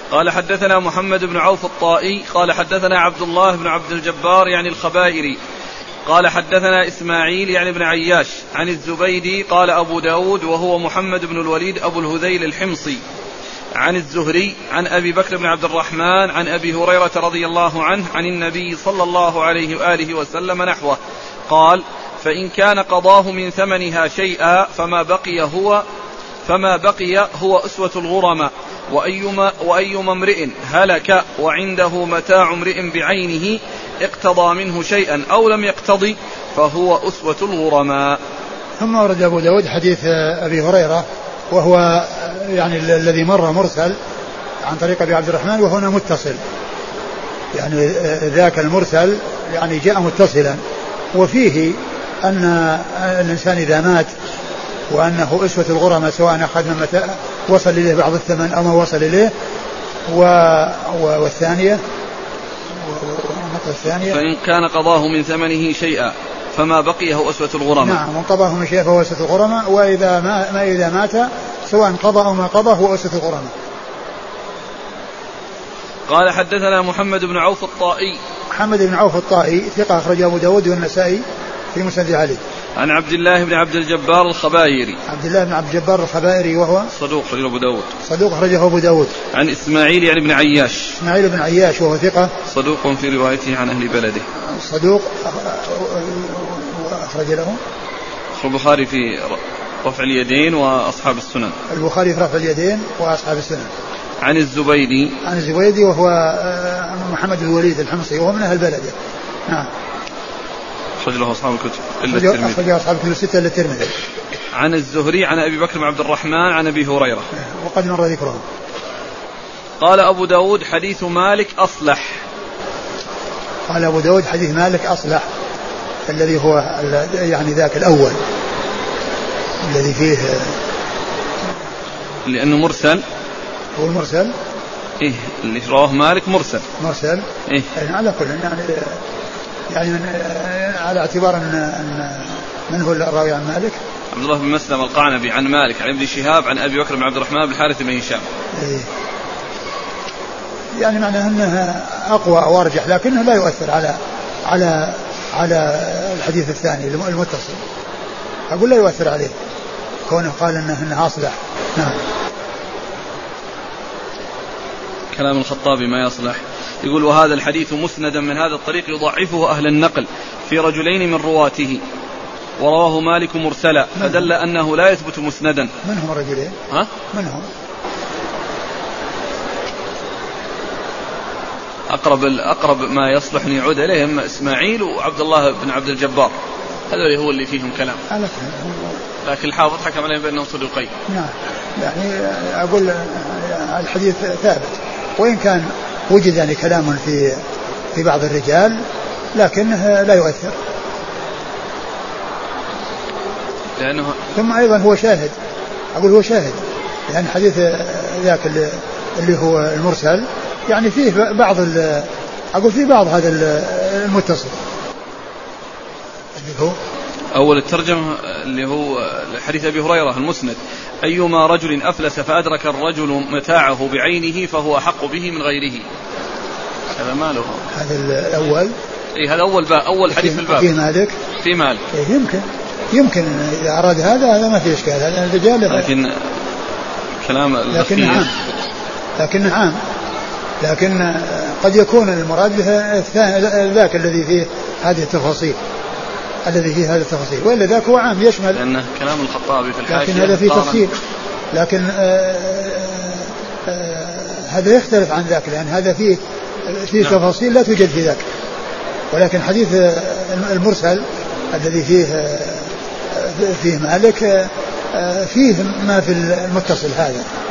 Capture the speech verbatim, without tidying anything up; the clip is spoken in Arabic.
قال حدثنا محمد بن عوف الطائي قال حدثنا عبد الله بن عبد الجبار يعني الخبائري قال حدثنا إسماعيل يعني بن عياش عن الزبيدي قال أبو داود وهو محمد بن الوليد أبو الهذيل الحمصي عن الزهري عن أبي بكر بن عبد الرحمن عن أبي هريرة رضي الله عنه عن النبي صلى الله عليه وآله وسلم نحوه قال فإن كان قضاه من ثمنها شيئا فما بقي هو فما بقي هو أسوة الغرماء وأيما, وأيما امرئ هلك وعنده متاع امرئ بعينه اقتضى منه شيئا أو لم يقتضي فهو أسوة الغرماء. ثم ورد أبو داود حديث أبي هريرة وهو يعني الذي مر مرسل عن طريق أبي عبد الرحمن وهنا متصل، يعني ذاك المرسل يعني جاء متصلا وفيه أن الإنسان إذا مات وأنه أسوة الغرماء سواء أخذ من متى وصل إليه بعض الثمن أو ما وصل إليه و... و... والثانية الثانية فإن كان قضاه من ثمنه شيئا فما بقي هو أسوة الغرماء. نعم من قضاه من شيء فهو أسوة الغرماء وإذا ما, ما إذا مات سواء قضى أو ما قضى هو أسوة الغرماء. قال حدثنا محمد بن عوف الطائي محمد بن عوف الطائي ثقة أخرج أبو داود والنسائي في مسند علي. عن عبد الله بن عبد الجبار الخبائري عبد الله بن عبد الجبار الخبائري وهو صدوق أخرجه أبو داود صدوق أخرجه أبو داود. عن إسماعيل يعني بن عياش إسماعيل بن عياش وهو ثقة صدوق في روايته عن أهل بلده صدوق أخرج له البخاري في رفع اليدين وأصحاب السنن البخاري في رفع اليدين وأصحاب السنن. عن الزبيدي عن الزبيدي وهو محمد الوليد الحمصي وهو من أهل بلده. نعم أخرج له أصحاب الكتب إلا الترمذي أخرج أصحاب الكتب الستة إلا الترمذي. عن الزهري عن أبي بكر بن عبد الرحمن عن أبي هريرة وقد مر ذكره. قال أبو داود حديث مالك أصلح. قال أبو داود حديث مالك أصلح الذي هو يعني ذاك الأول الذي فيه لأنه مرسل هو المرسل إيه اللي رواه مالك مرسل مرسل إيه يعني على كل يعني يعني من على اعتبار أن, أن من هو الراوي عن مالك عبد الله بن مسلم القعنبي عن مالك عن ابن شهاب عن أبي بكر بن عبد الرحمن بن الحارث بن هشام. إيه يعني معناه أنها أقوى أو أرجح لكنه لا يؤثر على على على الحديث الثاني المتصل أقول لا يؤثر عليه كونه قال أنه, إنه أصلح. نعم. كلام الخطابي ما يصلح يقول وهذا الحديث مسندا من هذا الطريق يضعفه أهل النقل في رجلين من رواته ورواه مالك مرسلا فدل أنه لا يثبت مسندا. من هم رجلين؟ ها؟ من هم؟ أقرب أقرب ما يصلح أن يعود إليهم إسماعيل وعبد الله بن عبد الجبار هذا هو اللي فيهم كلام لكن الحافظ حكم عليهم بأنهم صدوقين. نعم يعني أقول الحديث ثابت وإن كان وجد يعني كلام في في بعض الرجال لكنه لا يؤثر لأنه ثم أيضا هو شاهد أقول هو شاهد يعني حديث ذاك اللي هو المرسل يعني فيه بعض أقول فيه بعض هذا المتصل اللي هو أول الترجمة اللي هو حديث أبي هريرة المسند أيما رجل أفلس فأدرك الرجل متاعه بعينه فهو أحق به من غيره. هذا ماله هذا الأول إيه هذا أول باب أول حديث في الباب في مالك في مالك إيه يمكن يمكن إذا أراد هذا هذا ما في إشكال هذا الرجال لكن كلام لكن عام لكن عام لكن قد يكون المراد به ذاك الذي فيه هذه التفاصيل الذي فيه هذه التفاصيل وإلا ذاك هو عام يشمل لأنه كلام الخطابي في الحاشية لكن هذا فيه تفصيل لكن آآ آآ هذا يختلف عن ذاك لأن هذا فيه فيه نعم. تفاصيل لا توجد في ذاك ولكن حديث المرسل الذي فيه فيه مالك فيه ما في المتصل هذا.